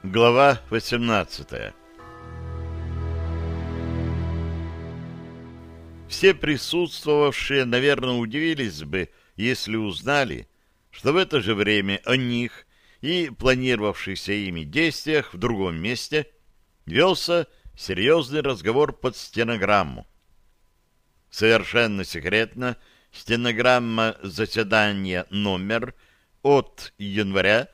Глава 18. Все присутствовавшие, наверное, удивились бы, если узнали, что в это же время о них и планировавшихся ими действиях в другом месте велся серьезный разговор под стенограмму. Совершенно секретно стенограмма заседания номер от января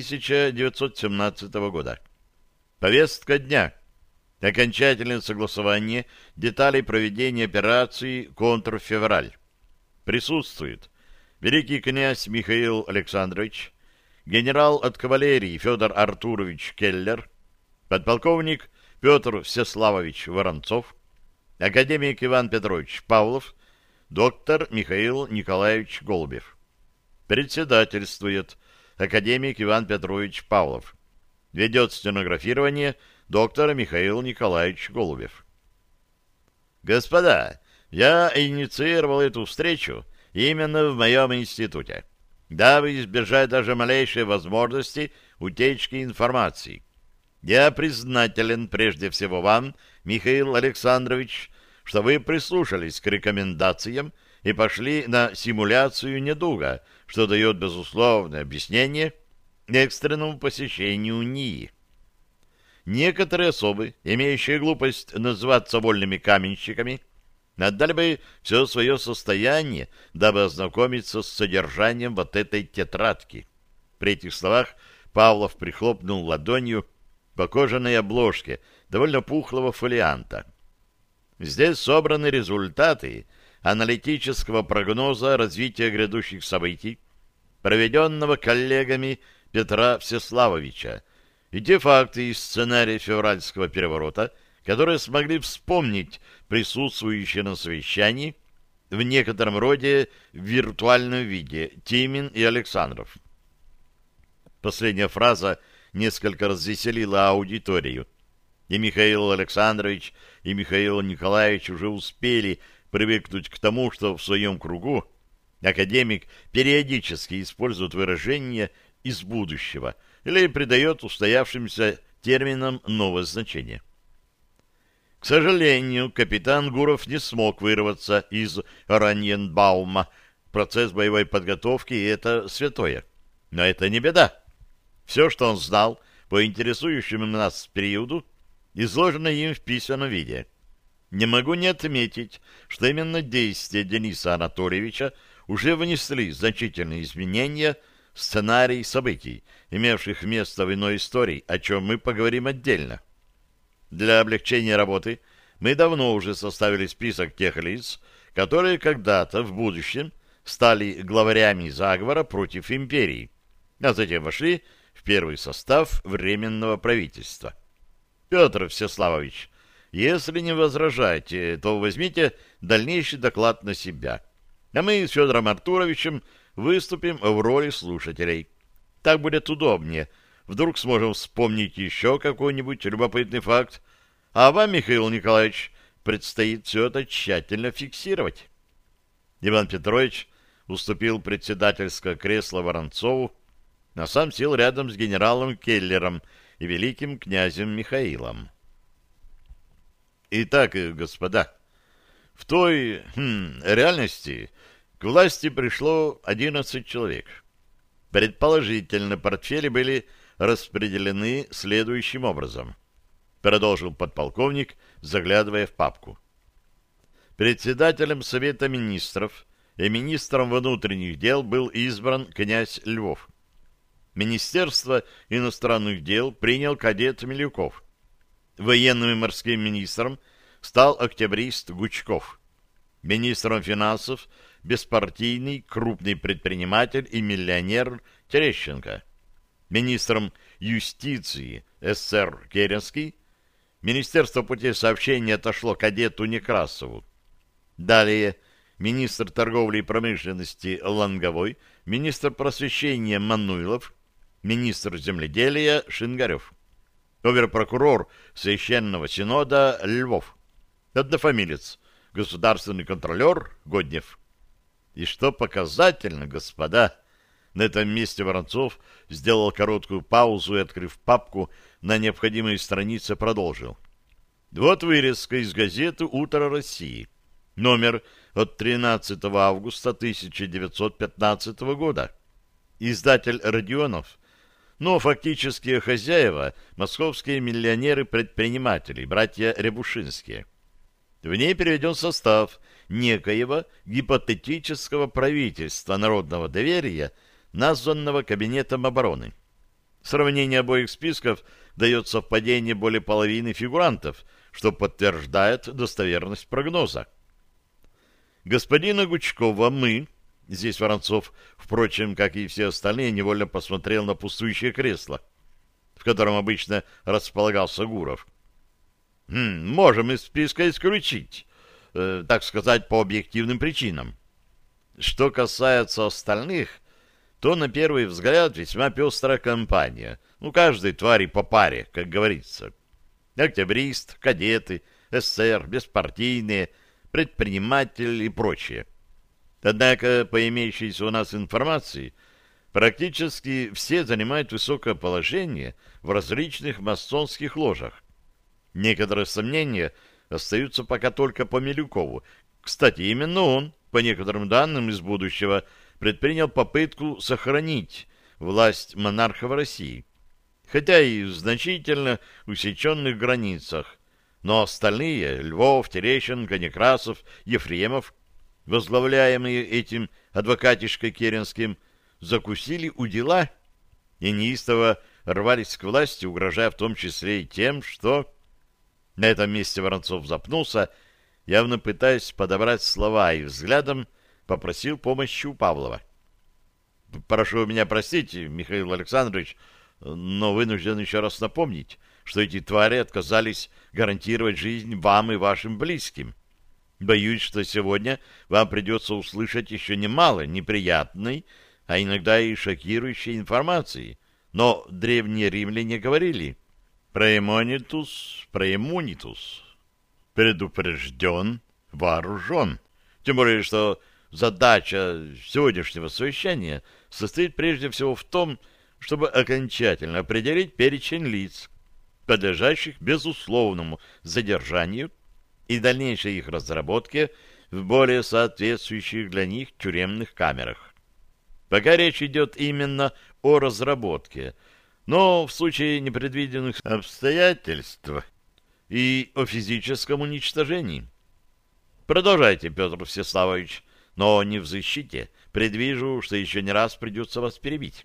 1917 года. Повестка дня. Окончательное согласование деталей проведения операции «Контрфевраль». Присутствует великий князь Михаил Александрович, генерал от кавалерии Федор Артурович Келлер, подполковник Петр Всеславович Воронцов, академик Иван Петрович Павлов, доктор Михаил Николаевич Голубев. Председательствует академик Иван Петрович Павлов. Ведет стенографирование доктор Михаил Николаевич Голубев. Господа, я инициировал эту встречу именно в моем институте, дабы избежать даже малейшей возможности утечки информации. Я признателен прежде всего вам, Михаил Александрович, что вы прислушались к рекомендациям и пошли на симуляцию недуга, что дает безусловное объяснение экстренному посещению НИИ. Некоторые особы, имеющие глупость называться вольными каменщиками, отдали бы все свое состояние, дабы ознакомиться с содержанием вот этой тетрадки. При этих словах Павлов прихлопнул ладонью по кожаной обложке довольно пухлого фолианта. Здесь собраны результаты аналитического прогноза развития грядущих событий, проведенного коллегами Петра Всеславовича, и те факты из сценария февральского переворота, которые смогли вспомнить присутствующие на совещании в некотором роде в виртуальном виде Тимин и Александров. Последняя фраза несколько развеселила аудиторию, и Михаил Александрович и Михаил Николаевич уже успели привыкнуть к тому, что в своем кругу академик периодически использует выражения из будущего или придает устоявшимся терминам новое значение. К сожалению, капитан Гуров не смог вырваться из Ораниенбаума. Процесс боевой подготовки — это святое. Но это не беда. Все, что он знал по интересующему нас периоду, изложено им в письменном виде. Не могу не отметить, что именно действия Дениса Анатольевича уже внесли значительные изменения в сценарий событий, имевших место в иной истории, о чем мы поговорим отдельно. Для облегчения работы мы давно уже составили список тех лиц, которые когда-то в будущем стали главарями заговора против империи, а затем вошли в первый состав Временного правительства. Петр Всеславович, если не возражаете, то возьмите дальнейший доклад на себя, а мы с Федором Артуровичем выступим в роли слушателей. Так будет удобнее. Вдруг сможем вспомнить еще какой-нибудь любопытный факт, а вам, Михаил Николаевич, предстоит все это тщательно фиксировать. Иван Петрович уступил председательское кресло Воронцову, а сам сел рядом с генералом Келлером и великим князем Михаилом. Итак, господа, в той реальности к власти пришло 11 человек. Предположительно, портфели были распределены следующим образом. Продолжил подполковник, заглядывая в папку. Председателем Совета министров и министром внутренних дел был избран князь Львов. Министерство иностранных дел принял кадет Милюков. Военным и морским министром стал октябрист Гучков. Министром финансов беспартийный крупный предприниматель и миллионер Терещенко. Министром юстиции СССР Керенский. Министерство путей сообщения отошло кадету Некрасову. Далее министр торговли и промышленности Ланговой, министр просвещения Мануилов, министр земледелия Шингарев, оверпрокурор Священного Синода Львов, однофамилец, государственный контролер Годнев. И что показательно, господа, На этом месте Воронцов сделал короткую паузу и, открыв папку, на необходимой странице продолжил. Вот вырезка из газеты «Утро России». Номер от 13 августа 1915 года. Издатель Родионов, но фактические хозяева – московские миллионеры-предприниматели, братья Рябушинские. В ней переведен состав некоего гипотетического правительства народного доверия, названного Кабинетом обороны. Сравнение обоих списков дает совпадение более половины фигурантов, что подтверждает достоверность прогноза. Господина Гучкова мы, здесь Воронцов, впрочем, как и все остальные, невольно посмотрел на пустующее кресло, в котором обычно располагался Гуров. Можем из списка исключить, так сказать, по объективным причинам. Что касается остальных, то на первый взгляд весьма пестрая компания. Каждой твари по паре, как говорится. Октябрист, кадеты, эсер, беспартийные, предприниматель и прочее. Однако, по имеющейся у нас информации, практически все занимают высокое положение в различных масонских ложах. Некоторые сомнения остаются пока только по Милюкову. Кстати, именно он, по некоторым данным из будущего, предпринял попытку сохранить власть монарха в России, хотя и в значительно усеченных границах. Но остальные — Львов, Терещенко, Некрасов, Ефремов, возглавляемые этим адвокатишкой Керенским, закусили у дела и неистово рвались к власти, угрожая в том числе и тем, что... На этом месте Воронцов запнулся, явно пытаясь подобрать слова, и взглядом попросил помощи у Павлова. «Прошу меня простить, Михаил Александрович, но вынужден еще раз напомнить, что эти твари отказались гарантировать жизнь вам и вашим близким. Боюсь, что сегодня вам придется услышать еще немало неприятной, а иногда и шокирующей информации. Но древние римляне говорили «Праемонитус, праемунитус». Предупрежден, вооружен. Тем более, что задача сегодняшнего совещания состоит прежде всего в том, чтобы окончательно определить перечень лиц, подлежащих безусловному задержанию и дальнейшей их разработке в более соответствующих для них тюремных камерах. Пока речь идет именно о разработке, но в случае непредвиденных обстоятельств и о физическом уничтожении. Продолжайте, Петр Всеславович, но не в защите. Предвижу, что еще не раз придется вас перебить.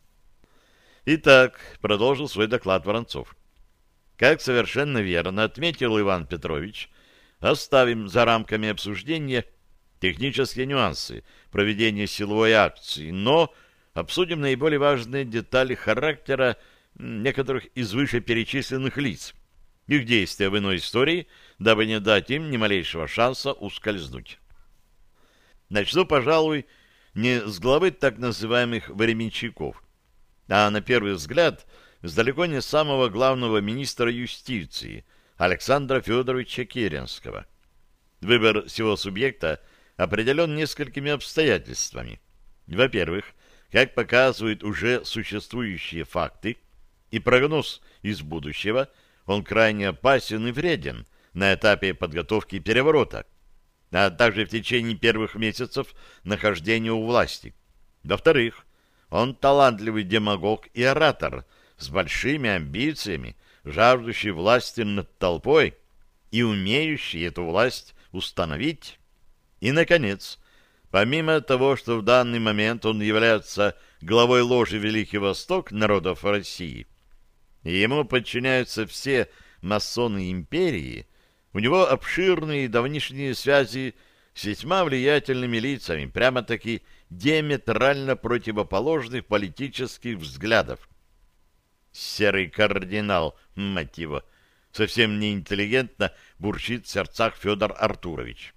Итак, продолжил свой доклад Воронцов. Как совершенно верно отметил Иван Петрович, оставим за рамками обсуждения технические нюансы проведения силовой акции, но обсудим наиболее важные детали характера некоторых из вышеперечисленных лиц, их действия в иной истории, дабы не дать им ни малейшего шанса ускользнуть. Начну, пожалуй, не с главы так называемых временщиков, а на первый взгляд с далеко не самого главного министра юстиции Александра Федоровича Керенского. Выбор сего субъекта определен несколькими обстоятельствами. Во-первых, как показывают уже существующие факты, и прогноз из будущего, он крайне опасен и вреден на этапе подготовки переворота, а также в течение первых месяцев нахождения у власти. Во-вторых, он талантливый демагог и оратор с большими амбициями, жаждущий власти над толпой и умеющий эту власть установить. И, наконец, помимо того, что в данный момент он является главой ложи Великий Восток народов России, и ему подчиняются все масоны империи, у него обширные давнишние связи с весьма влиятельными лицами, прямо-таки диаметрально противоположных политических взглядов. Серый кардинал, мать его, совсем неинтеллигентно бурчит в сердцах Федор Артурович.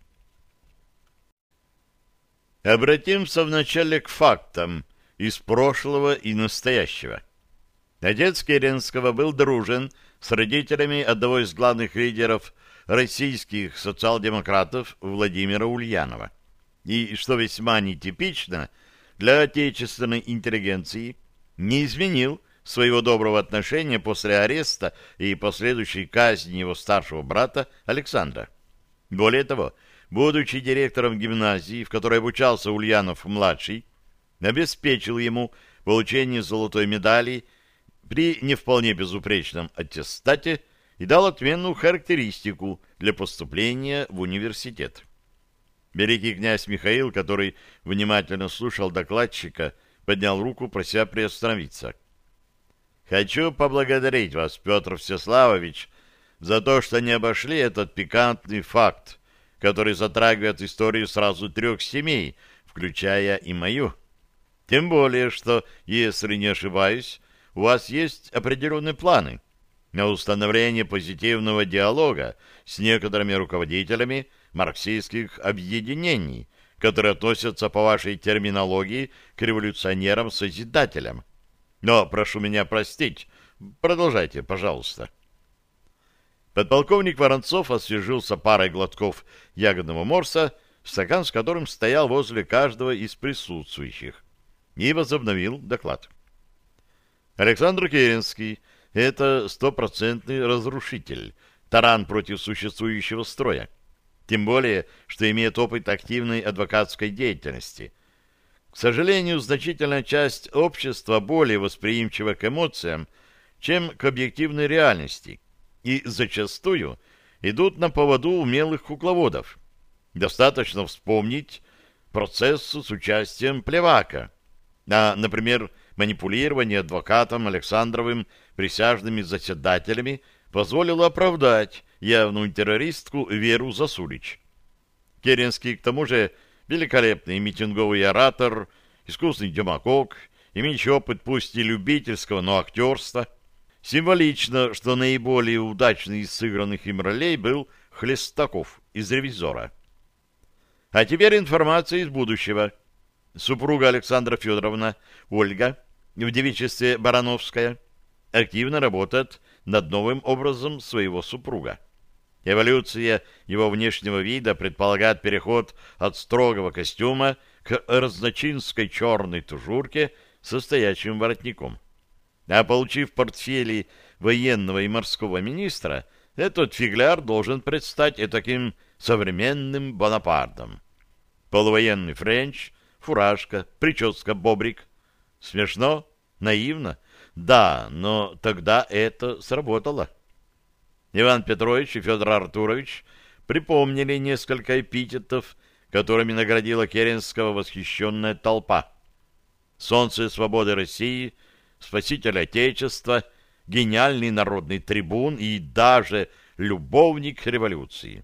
Обратимся вначале к фактам из прошлого и настоящего. Отец Керенского был дружен с родителями одного из главных лидеров российских социал-демократов Владимира Ульянова. И, что весьма нетипично, для отечественной интеллигенции не изменил своего доброго отношения после ареста и последующей казни его старшего брата Александра. Более того, будучи директором гимназии, в которой обучался Ульянов-младший, обеспечил ему получение золотой медали при не вполне безупречном аттестате и дал отменную характеристику для поступления в университет. Великий князь Михаил, который внимательно слушал докладчика, поднял руку, прося приостановиться. «Хочу поблагодарить вас, Петр Всеславович, за то, что не обошли этот пикантный факт, который затрагивает историю сразу 3 семей, включая и мою. Тем более, что, если не ошибаюсь, у вас есть определенные планы на установление позитивного диалога с некоторыми руководителями марксистских объединений, которые относятся по вашей терминологии к революционерам-созидателям. Но прошу меня простить. Продолжайте, пожалуйста». Подполковник Воронцов освежился парой глотков ягодного морса, стакан с которым стоял возле каждого из присутствующих, и возобновил доклад. Александр Керенский — это стопроцентный разрушитель, таран против существующего строя. Тем более, что имеет опыт активной адвокатской деятельности. К сожалению, значительная часть общества более восприимчива к эмоциям, чем к объективной реальности, и зачастую идут на поводу умелых кукловодов. Достаточно вспомнить процесс с участием Плевака, например, манипулирование адвокатом Александровым присяжными заседателями позволило оправдать явную террористку Веру Засулич. Керенский, к тому же, великолепный митинговый оратор, искусный демагог, имеющий опыт пусть и любительского, но актерства. Символично, что наиболее удачный из сыгранных им ролей был Хлестаков из «Ревизора». А теперь информация из будущего. Супруга Александра Федоровна, Ольга, в девичестве Барановская, активно работает над новым образом своего супруга. Эволюция его внешнего вида предполагает переход от строгого костюма к разночинской черной тужурке со стоячим воротником. А получив портфели военного и морского министра, этот фигляр должен предстать таким современным Бонапартом. Полувоенный френч, фуражка, прическа бобрик. Смешно? Наивно? Да, но тогда это сработало. Иван Петрович и Федор Артурович припомнили несколько эпитетов, которыми наградила Керенского восхищенная толпа. «Солнце свободы России», «Спаситель Отечества», «Гениальный народный трибун» и даже «Любовник революции».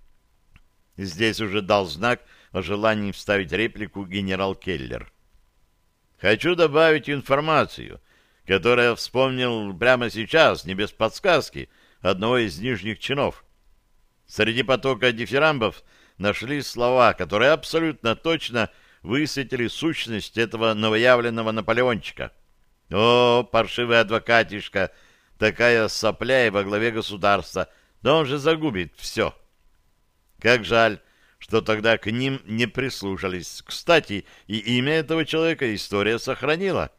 Здесь уже дал знак о желании вставить реплику генерал Келлер. «Хочу добавить информацию, которую я вспомнил прямо сейчас, не без подсказки, одного из нижних чинов. Среди потока дифирамбов нашли слова, которые абсолютно точно высветили сущность этого новоявленного Наполеончика. О, паршивый адвокатишка, такая сопля и во главе государства, да он же загубит все. Как жаль, что тогда к ним не прислушались. Кстати, и имя этого человека история сохранила.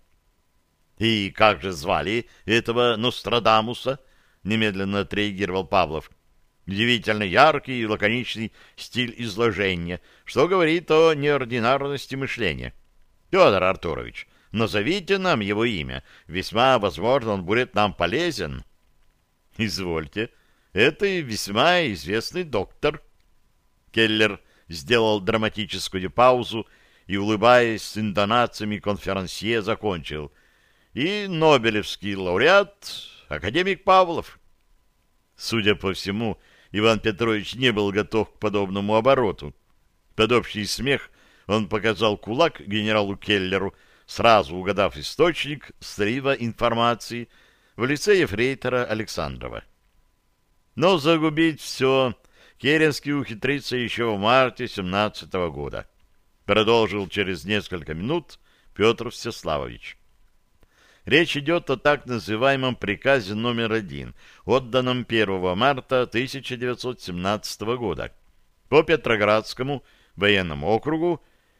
И как же звали этого Нострадамуса? Немедленно отреагировал Павлов. Удивительно яркий и лаконичный стиль изложения, что говорит о неординарности мышления. Федор Артурович, назовите нам его имя. Весьма возможно, он будет нам полезен. Извольте. Это весьма известный доктор. Келлер сделал драматическую паузу и, улыбаясь с интонациями конферансье, закончил. И нобелевский лауреат, академик Павлов. Судя по всему, Иван Петрович не был готов к подобному обороту. Под общий смех он показал кулак генералу Келлеру, сразу угадав источник слива информации в лице ефрейтора Александрова. Но загубить все Керенский ухитрится еще в марте 17 года, продолжил через несколько минут Петр Всеславович. Речь идет о так называемом приказе номер 1, отданном 1 марта 1917 года по Петроградскому военному округу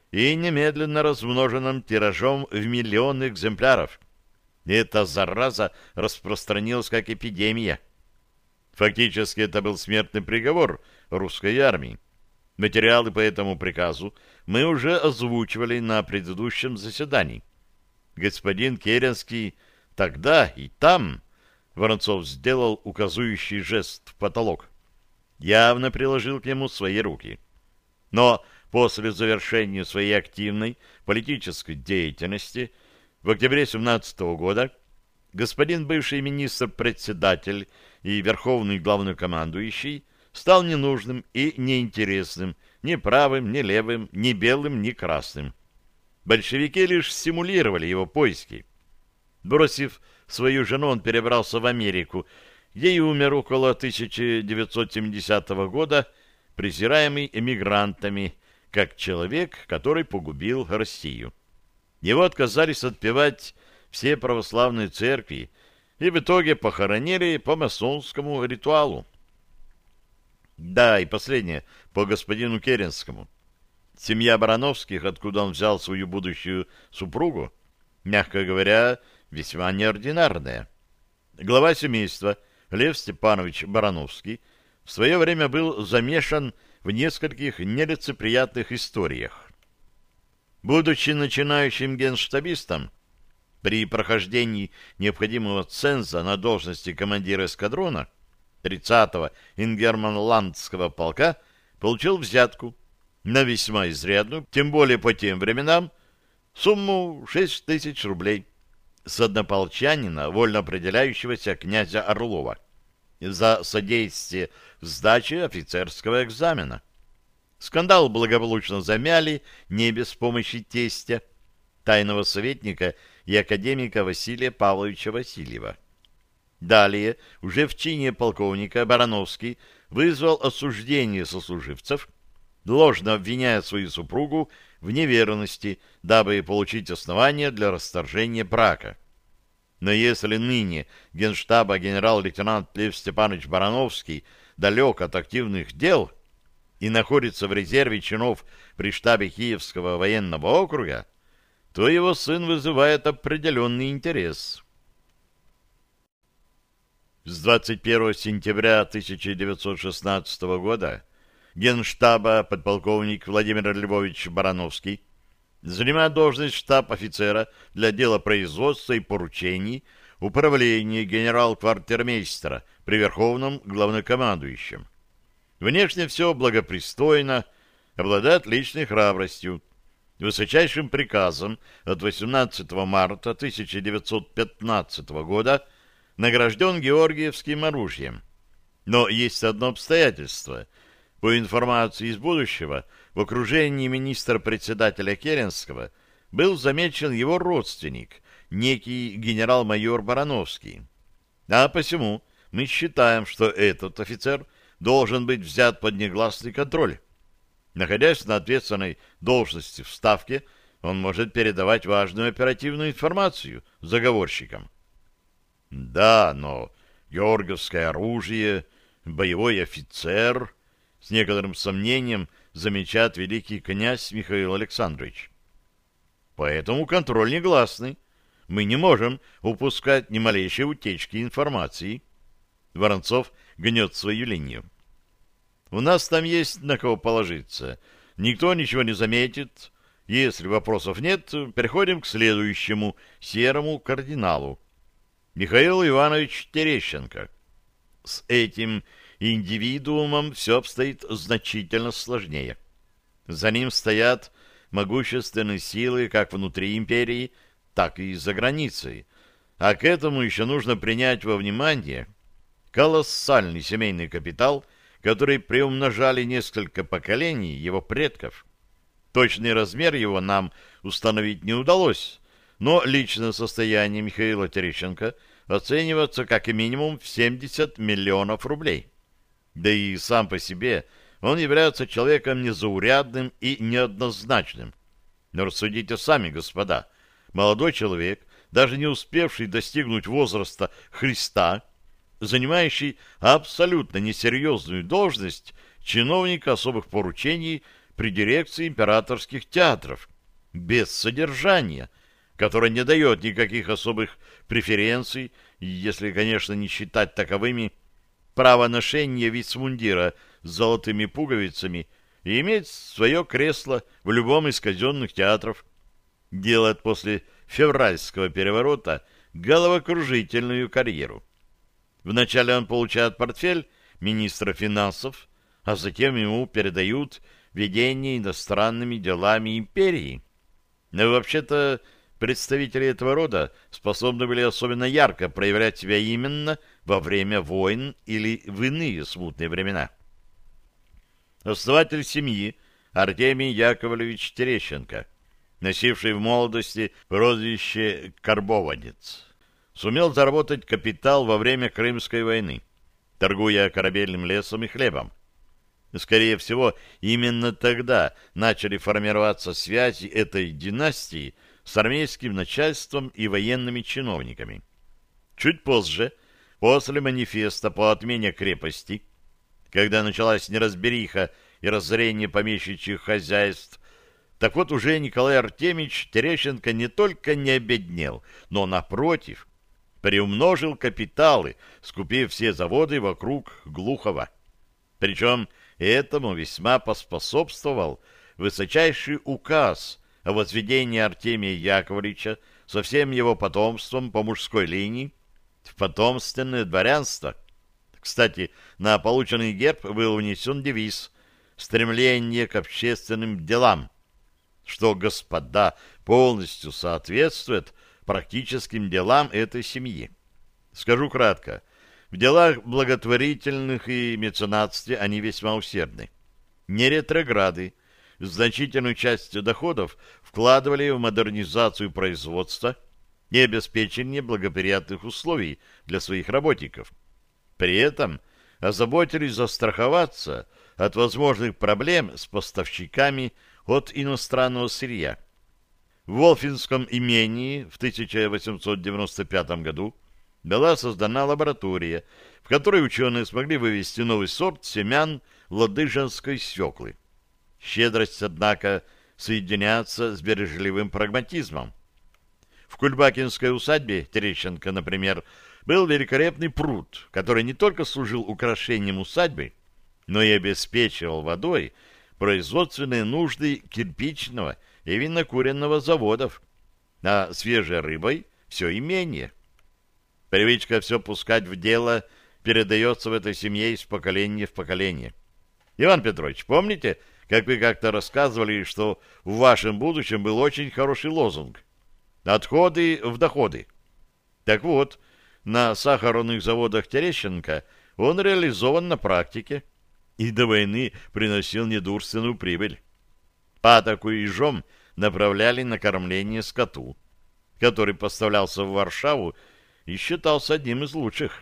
и немедленно размноженном тиражом в миллион экземпляров. Эта зараза распространилась как эпидемия. Фактически это был смертный приговор русской армии. Материалы по этому приказу мы уже озвучивали на предыдущем заседании. Господин Керенский тогда и там, Воронцов сделал указующий жест в потолок, явно приложил к нему свои руки. Но после завершения своей активной политической деятельности в октябре 17 года господин бывший министр-председатель и верховный главнокомандующий стал ненужным и неинтересным ни правым, ни левым, ни белым, ни красным. Большевики лишь стимулировали его поиски. Бросив свою жену, он перебрался в Америку, где и умер около 1970 года, презираемый эмигрантами, как человек, который погубил Россию. Его отказались отпевать все православные церкви и в итоге похоронили по масонскому ритуалу. Да, и последнее, по господину Керенскому. Семья Барановских, откуда он взял свою будущую супругу, мягко говоря, весьма неординарная. Глава семейства Лев Степанович Барановский в свое время был замешан в нескольких нелицеприятных историях. Будучи начинающим генштабистом, при прохождении необходимого ценза на должности командира эскадрона 30-го Ингерманландского полка получил взятку на весьма изрядную, тем более по тем временам, сумму 6 тысяч рублей с однополчанина, вольно определяющегося князя Орлова, за содействие в сдаче офицерского экзамена. Скандал благополучно замяли не без помощи тестя, тайного советника и академика Василия Павловича Васильева. Далее, уже в чине полковника, Барановский вызвал осуждение сослуживцев, ложно обвиняя свою супругу в неверности, дабы получить основания для расторжения брака. Но если ныне генштаба генерал-лейтенант Лев Степанович Барановский далек от активных дел и находится в резерве чинов при штабе Киевского военного округа, то его сын вызывает определенный интерес. С 21 сентября 1916 года генштаба подполковник Владимир Львович Барановский занимает должность штаб-офицера для дела производства и поручений управления генерал-квартирмейстера при Верховном главнокомандующем. Внешне все благопристойно, обладает личной храбростью. Высочайшим приказом от 18 марта 1915 года награжден Георгиевским оружием. Но есть одно обстоятельство. По информации из будущего, в окружении министра-председателя Керенского был замечен его родственник, некий генерал-майор Барановский. А посему мы считаем, что этот офицер должен быть взят под негласный контроль. Находясь на ответственной должности в Ставке, он может передавать важную оперативную информацию заговорщикам. Да, но георгиевское оружие, боевой офицер, с некоторым сомнением замечает великий князь Михаил Александрович. Поэтому контроль негласный. Мы не можем упускать ни малейшей утечки информации. Воронцов гнет свою линию. У нас там есть на кого положиться. Никто ничего не заметит. Если вопросов нет, переходим к следующему серому кардиналу. Михаил Иванович Терещенко. С этим индивидуумом все обстоит значительно сложнее. За ним стоят могущественные силы как внутри империи, так и за границей. А к этому еще нужно принять во внимание колоссальный семейный капитал, который приумножали несколько поколений его предков. Точный размер его нам установить не удалось, но личное состояние Михаила Терещенко оценивается как минимум в 70 миллионов рублей. Да и сам по себе он является человеком незаурядным и неоднозначным. Но рассудите сами, господа, молодой человек, даже не успевший достигнуть возраста Христа, занимающий абсолютно несерьезную должность чиновника особых поручений при дирекции императорских театров, без содержания, которое не дает никаких особых преференций, если, конечно, не считать таковыми право ношения вицмундира с золотыми пуговицами и иметь свое кресло в любом из казенных театров, делает после февральского переворота головокружительную карьеру. Вначале он получает портфель министра финансов, а затем ему передают ведение иностранными делами империи. Но вообще-то представители этого рода способны были особенно ярко проявлять себя именно во время войн или в иные смутные времена. Основатель семьи Артемий Яковлевич Терещенко, носивший в молодости прозвище «Карбованец», сумел заработать капитал во время Крымской войны, торгуя корабельным лесом и хлебом. Скорее всего, именно тогда начали формироваться связи этой династии с армейским начальством и военными чиновниками. Чуть позже, после манифеста по отмене крепости, когда началась неразбериха и разорение помещичьих хозяйств, так вот уже Николай Артемьевич Терещенко не только не обеднел, но, напротив, приумножил капиталы, скупив все заводы вокруг Глухова. Причем этому весьма поспособствовал высочайший указ о возведении Артемия Яковлевича со всем его потомством по мужской линии в потомственное дворянство. Кстати, на полученный герб был внесен девиз «Стремление к общественным делам», что, господа, полностью соответствует практическим делам этой семьи. Скажу кратко. В делах благотворительных и меценатстве они весьма усердны. Не ретрограды. Значительную часть доходов вкладывали в модернизацию производства и обеспечение благоприятных условий для своих работников. При этом озаботились застраховаться от возможных проблем с поставщиками от иностранного сырья. В Волфинском имении в 1895 году была создана лаборатория, в которой ученые смогли вывести новый сорт семян ладыжинской свеклы. Щедрость, однако, соединяется с бережливым прагматизмом. В Кульбакинской усадьбе Терещенко, например, был великолепный пруд, который не только служил украшением усадьбы, но и обеспечивал водой производственные нужды кирпичного и винокуренного заводов, а свежей рыбой все имение. Привычка все пускать в дело передается в этой семье из поколения в поколение. Иван Петрович, помните, как вы как-то рассказывали, что в вашем будущем был очень хороший лозунг «Отходы в доходы»? Так вот, на сахарных заводах Терещенко он реализован на практике и до войны приносил недурственную прибыль. Патоку и жом направляли на кормление скоту, который поставлялся в Варшаву и считался одним из лучших.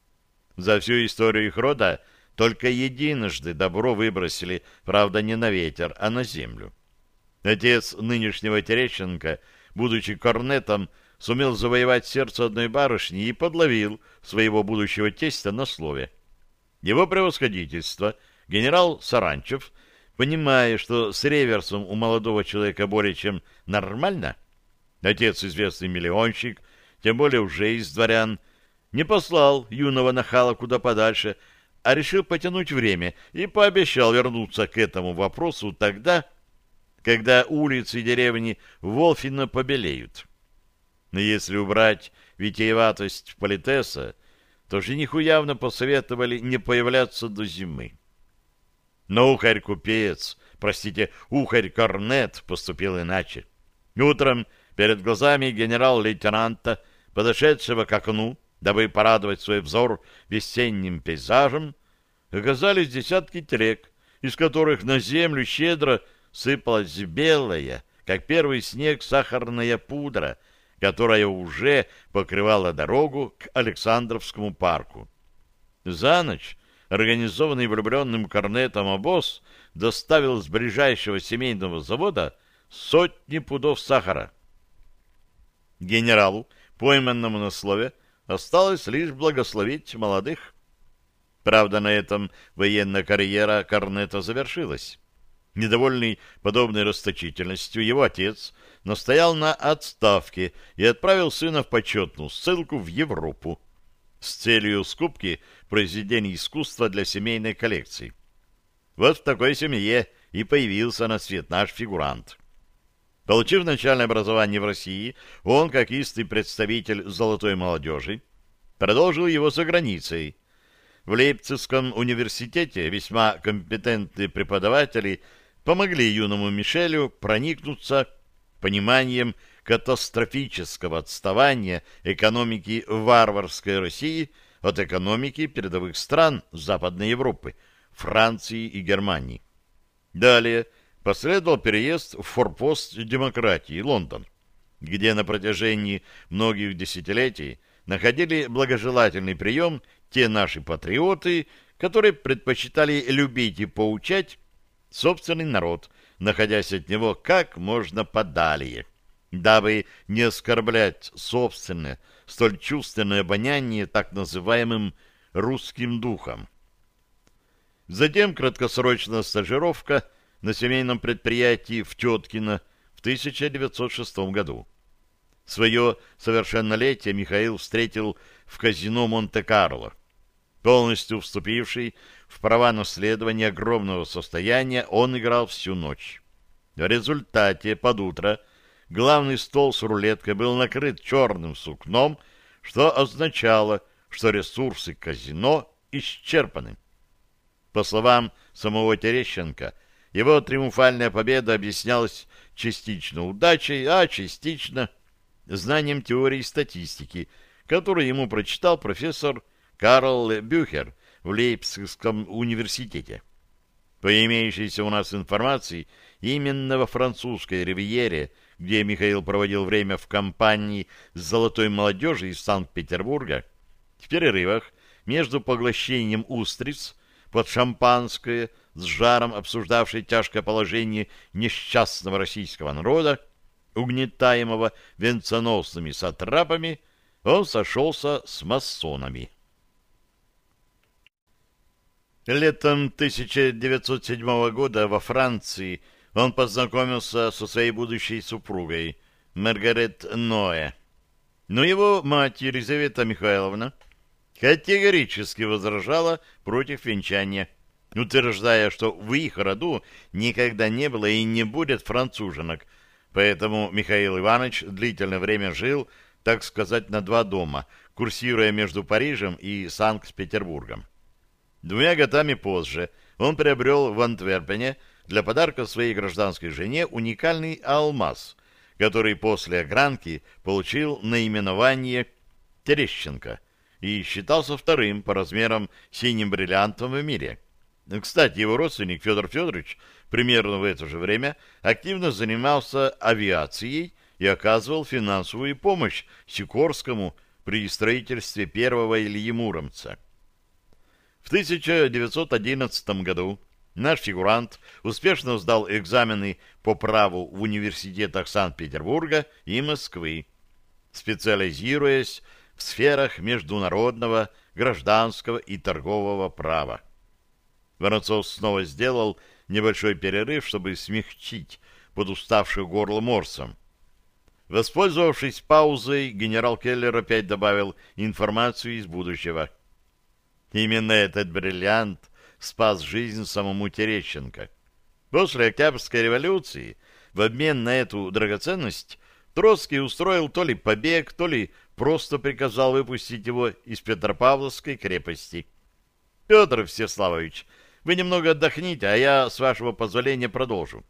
За всю историю их рода только единожды добро выбросили, правда, не на ветер, а на землю. Отец нынешнего Терещенко, будучи корнетом, сумел завоевать сердце одной барышни и подловил своего будущего тестя на слове. Его превосходительство, генерал Саранчев, понимая, что с реверсом у молодого человека более чем нормально, отец известный миллионщик, тем более уже из дворян, не послал юного нахала куда подальше, а решил потянуть время и пообещал вернуться к этому вопросу тогда, когда улицы и деревни Волфина побелеют. Но если убрать витиеватость политеса, то жениху явно посоветовали не появляться до зимы. Но ухарь-купец, ухарь-корнет поступил иначе. Утром перед глазами генерал-лейтенанта, подошедшего к окну, дабы порадовать свой взор весенним пейзажем, оказались десятки телег, из которых на землю щедро сыпалась белая, как первый снег, сахарная пудра, которая уже покрывала дорогу к Александровскому парку. За ночь организованный влюбленным корнетом обоз доставил с ближайшего семейного завода сотни пудов сахара. Генералу, пойманному на слове, осталось лишь благословить молодых. Правда, на этом военная карьера корнета завершилась. Недовольный подобной расточительностью, его отец настоял на отставке и отправил сына в почетную ссылку в Европу с целью скупки произведений искусства для семейной коллекции. Вот в такой семье и появился на свет наш фигурант. Получив начальное образование в России, он, как истый представитель золотой молодежи, продолжил его за границей. В Лейпцигском университете весьма компетентные преподаватели помогли юному Мишелю проникнуться пониманием катастрофического отставания экономики варварской России от экономики передовых стран Западной Европы, Франции и Германии. Далее последовал переезд в форпост демократии, Лондон, где на протяжении многих десятилетий находили благожелательный прием те наши патриоты, которые предпочитали любить и поучать собственный народ, находясь от него как можно подалее, дабы не оскорблять собственное, столь чувственное обоняние так называемым русским духом. Затем краткосрочная стажировка на семейном предприятии в Теткино в 1906 году. Свое совершеннолетие Михаил встретил в казино Монте-Карло. Полностью вступивший в права наследования огромного состояния, он играл всю ночь. В результате под утро главный стол с рулеткой был накрыт черным сукном, что означало, что ресурсы казино исчерпаны. По словам самого Терещенко, его триумфальная победа объяснялась частично удачей, а частично знанием теории статистики, которую ему прочитал профессор Карл Бюхер в Лейпцигском университете. По имеющейся у нас информации, именно во французской ривьере, где Михаил проводил время в компании с золотой молодежью из Санкт-Петербурга, в перерывах между поглощением устриц под шампанское с жаром обсуждавшей тяжкое положение несчастного российского народа, угнетаемого венценосными сатрапами, он сошелся с масонами. Летом 1907 года во Франции он познакомился со своей будущей супругой Маргарет Ноэ. Но его мать Елизавета Михайловна категорически возражала против венчания, утверждая, что в их роду никогда не было и не будет француженок, поэтому Михаил Иванович длительное время жил, так сказать, на два дома, курсируя между Парижем и Санкт-Петербургом. 2 годами позже он приобрел в Антверпене для подарка своей гражданской жене уникальный алмаз, который после огранки получил наименование Терещенко и считался вторым по размерам синим бриллиантом в мире. Кстати, его родственник Федор Федорович примерно в это же время активно занимался авиацией и оказывал финансовую помощь Сикорскому при строительстве первого Ильи Муромца. В 1911 году наш фигурант успешно сдал экзамены по праву в университетах Санкт-Петербурга и Москвы, специализируясь в сферах международного, гражданского и торгового права. Воронцов снова сделал небольшой перерыв, чтобы смягчить подуставшее горло морсом. Воспользовавшись паузой, генерал Келлер опять добавил информацию из будущего. Именно этот бриллиант спас жизнь самому Терещенко. После Октябрьской революции в обмен на эту драгоценность Троцкий устроил то ли побег, то ли просто приказал выпустить его из Петропавловской крепости. Петр Всеславович, вы немного отдохните, а я, с вашего позволения, продолжу.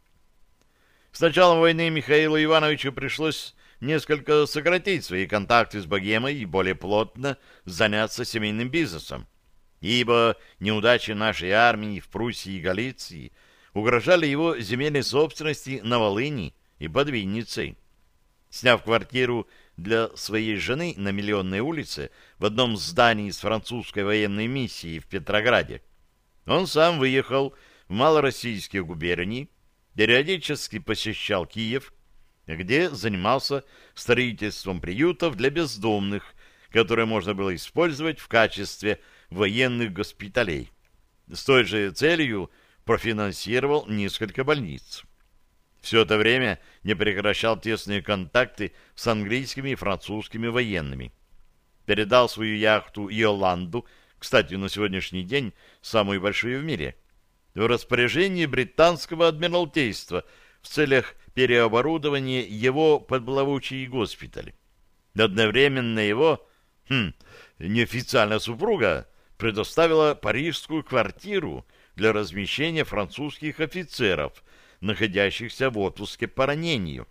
С началом войны Михаилу Ивановичу пришлось несколько сократить свои контакты с богемой и более плотно заняться семейным бизнесом, ибо неудачи нашей армии в Пруссии и Галиции угрожали его земельной собственности на Волыни и под Винницей. Сняв квартиру для своей жены на Миллионной улице в одном здании с французской военной миссией в Петрограде, он сам выехал в малороссийские губернии, периодически посещал Киев, где занимался строительством приютов для бездомных, которые можно было использовать в качестве военных госпиталей. С той же целью профинансировал несколько больниц. Все это время не прекращал тесные контакты с английскими и французскими военными. Передал свою яхту «Йоланду», кстати, на сегодняшний день самую большую в мире, в распоряжении британского адмиралтейства в целях переоборудования его под плавучий госпиталь. Одновременно его, неофициальная супруга, предоставила парижскую квартиру для размещения французских офицеров, находящихся в отпуске по ранению.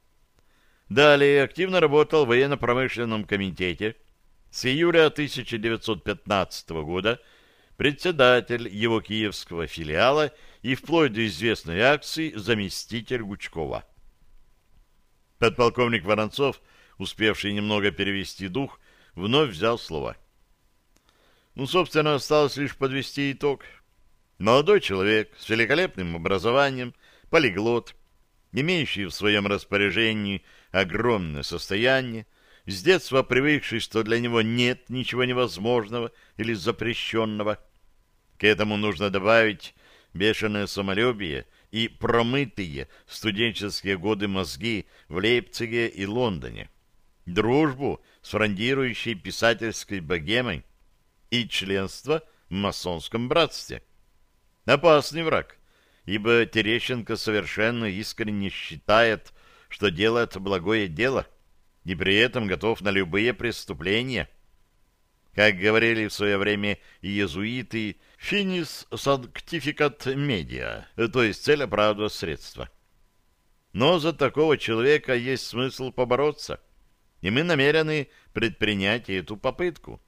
Далее активно работал в военно-промышленном комитете. С июля 1915 года председатель его киевского филиала и вплоть до известной акции заместитель Гучкова. Подполковник Воронцов, успевший немного перевести дух, вновь взял слово. Собственно, осталось лишь подвести итог. Молодой человек с великолепным образованием, полиглот, имеющий в своем распоряжении огромное состояние, с детства привыкший, что для него нет ничего невозможного или запрещенного. К этому нужно добавить бешеное самолюбие и промытые студенческие годы мозги в Лейпциге и Лондоне, дружбу с фрондирующей писательской богемой и членство в масонском братстве. Опасный враг, ибо Терещенко совершенно искренне считает, что делает благое дело, и при этом готов на любые преступления. Как говорили в свое время иезуиты, «finis sanctificat media», то есть цель оправдывает средства. Но за такого человека есть смысл побороться, и мы намерены предпринять эту попытку.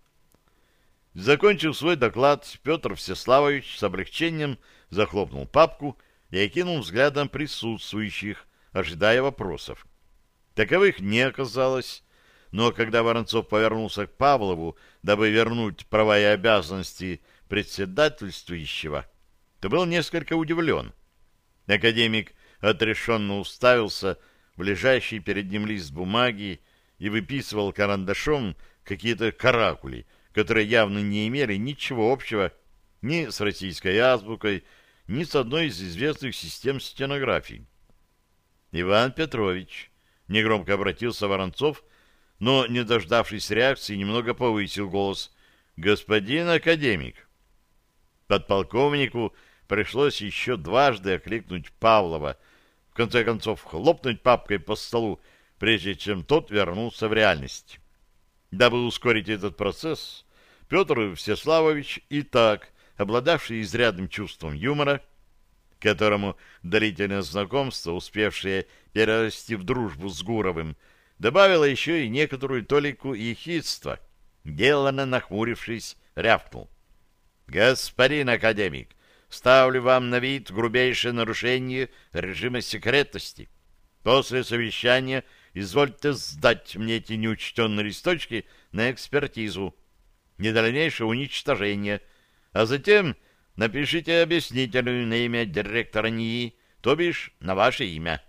Закончив свой доклад, Петр Всеславович с облегчением захлопнул папку и окинул взглядом присутствующих, ожидая вопросов. Таковых не оказалось, но когда Воронцов повернулся к Павлову, дабы вернуть права и обязанности председательствующего, то был несколько удивлен. Академик отрешенно уставился в лежащий перед ним лист бумаги и выписывал карандашом какие-то каракули, которые явно не имели ничего общего ни с российской азбукой, ни с одной из известных систем стенографии. «Иван Петрович», — негромко обратился Воронцов, но, не дождавшись реакции, немного повысил голос. «Господин академик». Подполковнику пришлось еще дважды окликнуть Павлова, в конце концов хлопнуть папкой по столу, прежде чем тот вернулся в реальность. Дабы ускорить этот процесс, Петр Всеславович, и так обладавший изрядным чувством юмора, которому длительное знакомство, успевшее перерасти в дружбу с Гуровым, добавило еще и некоторую толику ехидства, деланно нахмурившись, рявкнул. «Господин академик, ставлю вам на вид грубейшее нарушение режима секретности. После совещания извольте сдать мне эти неучтенные листочки на экспертизу, не дальнейшее уничтожение, а затем напишите объяснительную на имя директора НИИ, то бишь на ваше имя».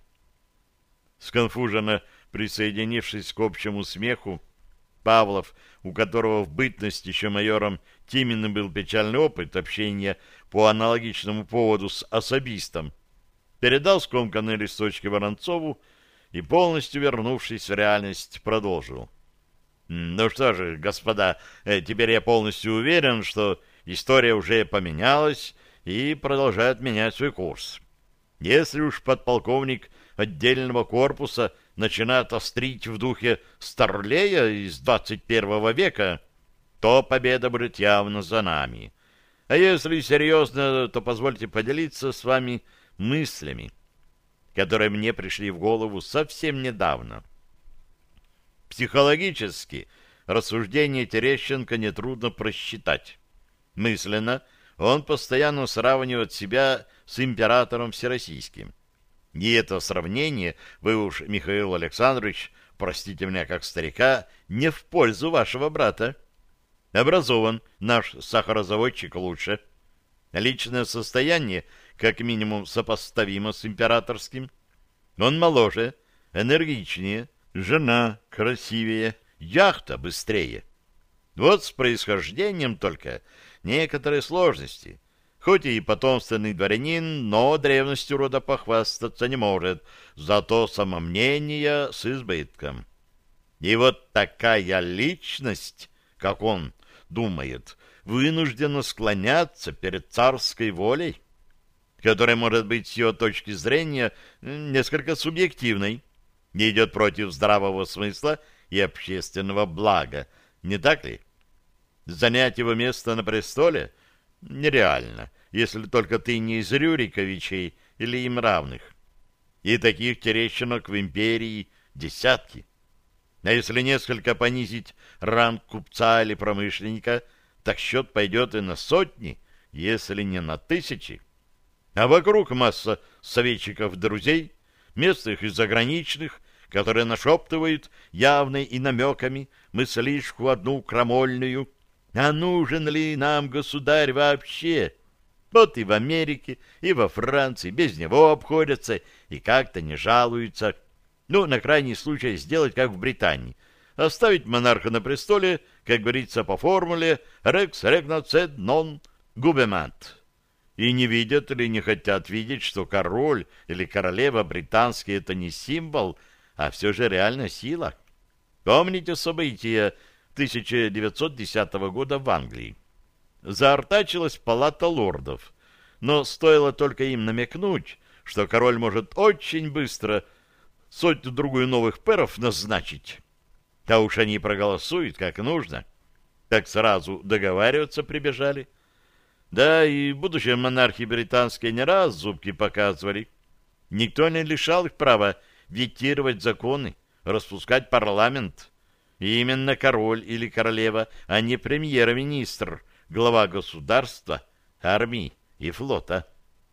Сконфуженно присоединившись к общему смеху, Павлов, у которого в бытность еще майором Тиминым был печальный опыт общения по аналогичному поводу с особистом, передал скомканные листочки Воронцову и, полностью вернувшись в реальность, продолжил. «Ну что же, господа, теперь я полностью уверен, что история уже поменялась и продолжает менять свой курс. Если уж подполковник отдельного корпуса начинает острить в духе Старлея из 21 века, то победа будет явно за нами. А если серьезно, то позвольте поделиться с вами мыслями, которые мне пришли в голову совсем недавно. Психологически рассуждение Терещенко нетрудно просчитать. Мысленно он постоянно сравнивает себя с императором всероссийским. И это сравнение, вы уж, Михаил Александрович, простите меня как старика, не в пользу вашего брата. Образован наш сахарозаводчик лучше. Личное состояние, как минимум, сопоставимо с императорским. Он моложе, энергичнее, жена красивее, яхта быстрее. Вот с происхождением только некоторые сложности. Хоть и потомственный дворянин, но древностью рода похвастаться не может, зато самомнение с избытком. И вот такая личность, как он думает, вынуждена склоняться перед царской волей, которая может быть с его точки зрения несколько субъективной, не идет против здравого смысла и общественного блага, не так ли? Занять его место на престоле нереально, если только ты не из Рюриковичей или им равных. И таких терещинок в империи десятки. А если несколько понизить ранг купца или промышленника, так счет пойдет и на сотни, если не на тысячи. А вокруг масса советчиков-друзей, местных и заграничных, которые нашептывают явно и намеками мыслишку одну крамольную: а нужен ли нам государь вообще? Вот и в Америке, и во Франции без него обходятся и как-то не жалуются. Ну, на крайний случай сделать, как в Британии. Оставить монарха на престоле, как говорится по формуле «rex regnat sed non gubemat». И не видят или не хотят видеть, что король или королева британские — это не символ, а все же реальная сила. Помните события 1910 года в Англии? Заортачилась палата лордов, но стоило только им намекнуть, что король может очень быстро сотню-другую новых пэров назначить, а уж они проголосуют как нужно, так сразу договариваться прибежали. Да, и будущие монархи британские не раз зубки показывали. Никто не лишал их права ветировать законы, распускать парламент. И именно король или королева, а не премьер-министр, глава государства, армии и флота.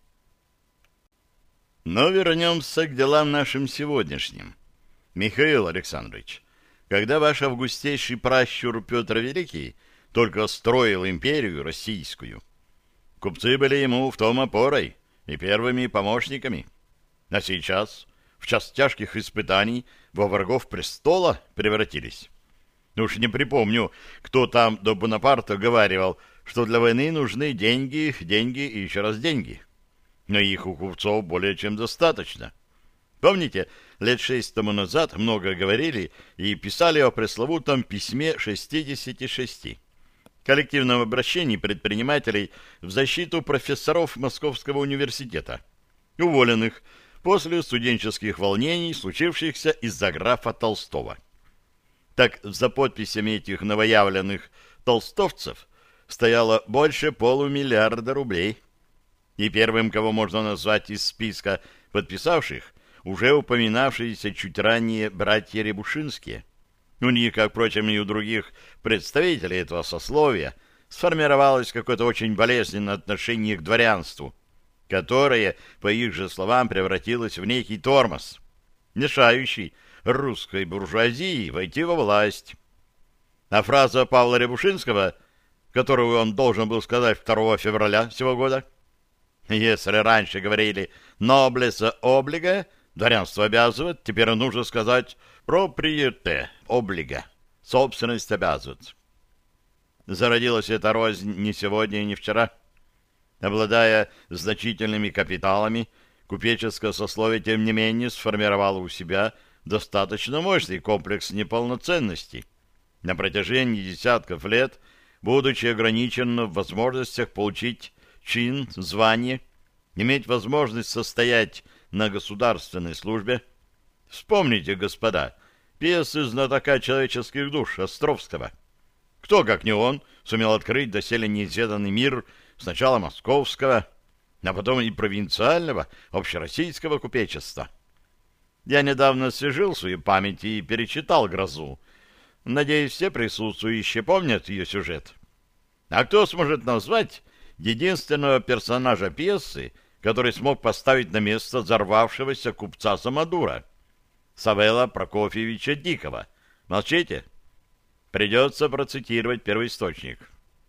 Но вернемся к делам нашим сегодняшним. Михаил Александрович, когда ваш августейший пращур Петр Великий только строил империю российскую, купцы были ему в том опорой и первыми помощниками. А сейчас, в час тяжких испытаний, во врагов престола превратились. Уж не припомню, кто там до Бонапарта говаривал, что для войны нужны деньги, деньги и еще раз деньги. Но их у купцов более чем достаточно. Помните, лет 6 тому назад много говорили и писали о пресловутом письме 66, коллективном обращении предпринимателей в защиту профессоров Московского университета, уволенных после студенческих волнений, случившихся из-за графа Толстого. Так за подписями этих новоявленных толстовцев стояло больше полумиллиарда рублей. И первым, кого можно назвать из списка подписавших, уже упоминавшиеся чуть ранее братья Рябушинские. У них, как, впрочем, и у других представителей этого сословия, сформировалось какое-то очень болезненное отношение к дворянству, которое, по их же словам, превратилось в некий тормоз, мешающий русской буржуазии войти во власть. А фраза Павла Рябушинского, которую он должен был сказать 2 февраля сего года: «Если раньше говорили «noblesse obliga», дворянство обязывает, теперь нужно сказать «propriété obliga», собственность обязывает. Зародилась эта рознь не сегодня и не вчера. Обладая значительными капиталами, купеческое сословие, тем не менее, сформировало у себя достаточно мощный комплекс неполноценности, на протяжении десятков лет, будучи ограничено в возможностях получить чин, звание, иметь возможность состоять на государственной службе. Вспомните, господа, пьесы знатока человеческих душ Островского. Кто, как не он, сумел открыть доселе неизведанный мир сначала московского, а потом и провинциального, общероссийского купечества? Я недавно освежил свою память и перечитал «Грозу». Надеюсь, все присутствующие помнят ее сюжет. А кто сможет назвать единственного персонажа пьесы, который смог поставить на место взорвавшегося купца Самодура? Савела Прокофьевича Дикого. Молчите? Придется процитировать первоисточник.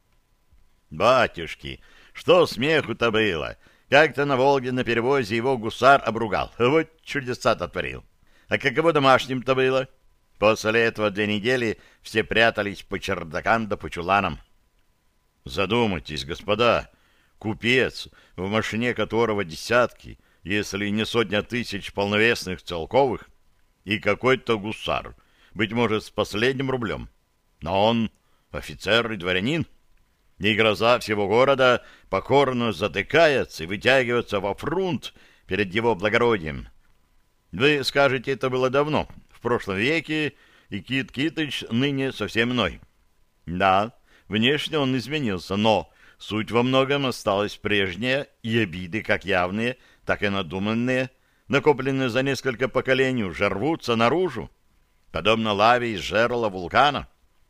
«Батюшки, что смеху-то было! Как-то на Волге на перевозе его гусар обругал. Вот чудеса-то творил. А каково домашним-то было? После этого 2 недели все прятались по чердакам да по чуланам». Задумайтесь, господа, купец, в машине которого десятки, если не сотня тысяч полновесных целковых, и какой-то гусар, быть может, с последним рублем. Но он офицер и дворянин, и гроза всего города покорно затыкается и вытягивается во фрунт перед его благородием. Вы скажете, это было давно, в прошлом веке, и Кит Китыч ныне совсем иной. Да, внешне он изменился, но суть во многом осталась прежняя, и обиды, как явные, так и надуманные, накопленные за несколько поколений, уже рвутся наружу, подобно лаве из жерла вулкана.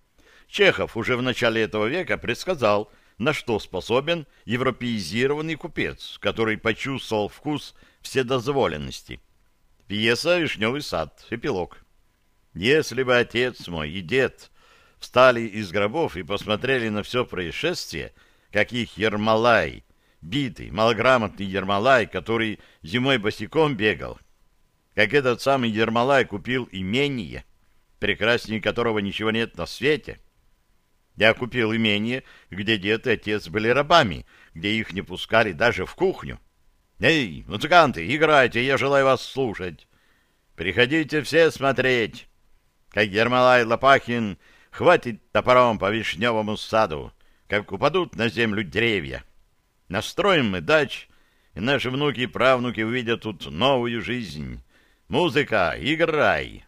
Чехов уже в начале этого века предсказал, на что способен европеизированный купец, который почувствовал вкус вседозволенности. Пьеса «Вишневый сад», эпилог. Если бы отец мой и дед встали из гробов и посмотрели на все происшествие, как их Ермолай, битый, малограмотный Ермолай, который зимой босиком бегал, как этот самый Ермолай купил имение, прекраснее которого ничего нет на свете. Я купил имение, где дед и отец были рабами, где их не пускали даже в кухню. Эй, музыканты, играйте, я желаю вас слушать. Приходите все смотреть, как Ермолай Лопахин хватит топором по вишневому саду, как упадут на землю деревья. Настроим мы дач, и наши внуки и правнуки увидят тут новую жизнь. Музыка, играй!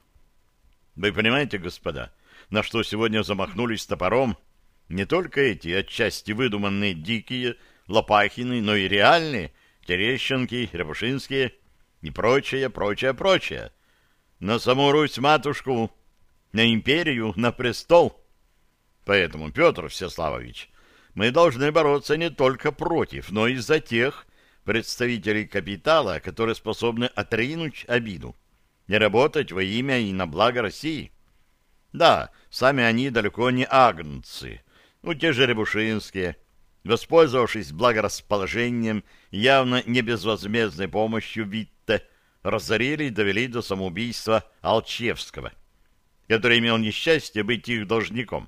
Вы понимаете, господа, на что сегодня замахнулись топором не только эти отчасти выдуманные дикие Лопахины, но и реальные Терещенки, Рябушинские и прочее, прочее, прочее. На саму Русь-матушку, на империю, на престол. Поэтому, Петр Всеславович, мы должны бороться не только против, но и за тех представителей капитала, которые способны отринуть обиду и работать во имя и на благо России. Да, сами они далеко не агнцы, те же Рябушинские, воспользовавшись благорасположением, явно не безвозмездной помощью Витте, разорили и довели до самоубийства Алчевского, который имел несчастье быть их должником.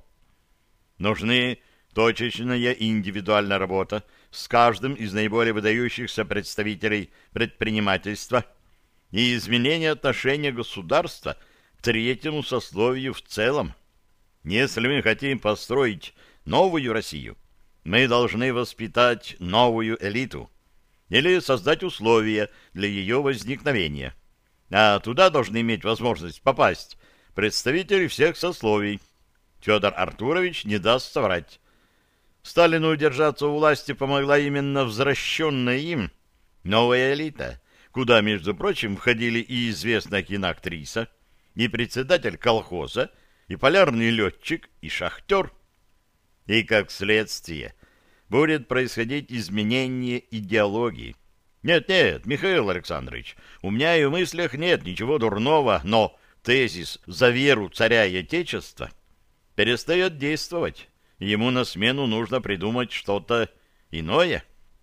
Нужны точечная и индивидуальная работа с каждым из наиболее выдающихся представителей предпринимательства и изменение отношения государства к третьему сословию в целом. Если мы хотим построить новую Россию, мы должны воспитать новую элиту или создать условия для ее возникновения. А туда должны иметь возможность попасть представители всех сословий. Федор Артурович не даст соврать. Сталину удержаться у власти помогла именно возвращенная им новая элита, куда, между прочим, входили и известная киноактриса, и председатель колхоза, и полярный летчик, и шахтер. И, как следствие, будет происходить изменение идеологии. Нет, Михаил Александрович, у меня и в мыслях нет ничего дурного, но тезис «за веру царя и отечества» перестает действовать. Ему на смену нужно придумать что-то иное.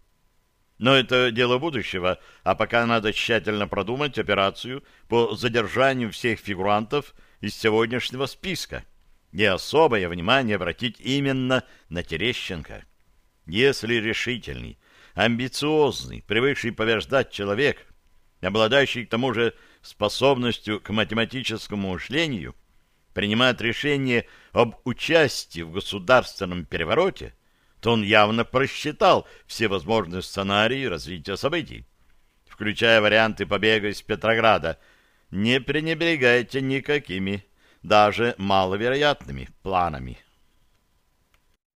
Но это дело будущего, а пока надо тщательно продумать операцию по задержанию всех фигурантов из сегодняшнего списка и особое внимание обратить именно на Терещенко. Если решительный, амбициозный, привыкший побеждать человек, обладающий к тому же способностью к математическому мышлению, принимает решение об участии в государственном перевороте, то он явно просчитал все возможные сценарии развития событий, включая варианты побега из Петрограда. Не пренебрегайте никакими, даже маловероятными планами.